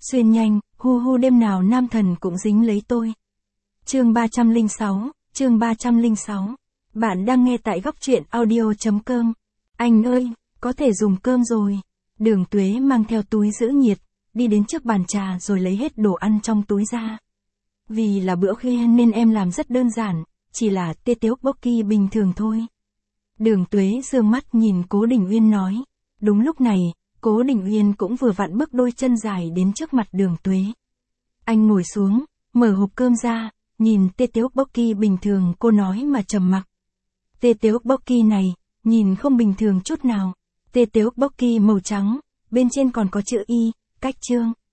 Xuyên nhanh, hu hu đêm nào nam thần cũng dính lấy tôi. Chương 306. Bạn đang nghe tại góc truyện audio.com. Anh ơi, có thể dùng cơm rồi. Đường Tuế mang theo túi giữ nhiệt, đi đến trước bàn trà rồi lấy hết đồ ăn trong túi ra. Vì là bữa khuya nên em làm rất đơn giản, chỉ là tteokbokki bình thường thôi. Đường Tuế dương mắt nhìn Cố Đình Uyên nói. Đúng lúc này, Cố Đình Uyên cũng vừa vặn bước đôi chân dài đến trước mặt Đường Tuế. Anh ngồi xuống, mở hộp cơm ra, nhìn tteokbokki bình thường cô nói mà trầm mặc. Tteokbokki này, nhìn không bình thường chút nào. Tteokbokki màu trắng, bên trên còn có chữ Y, cách chương.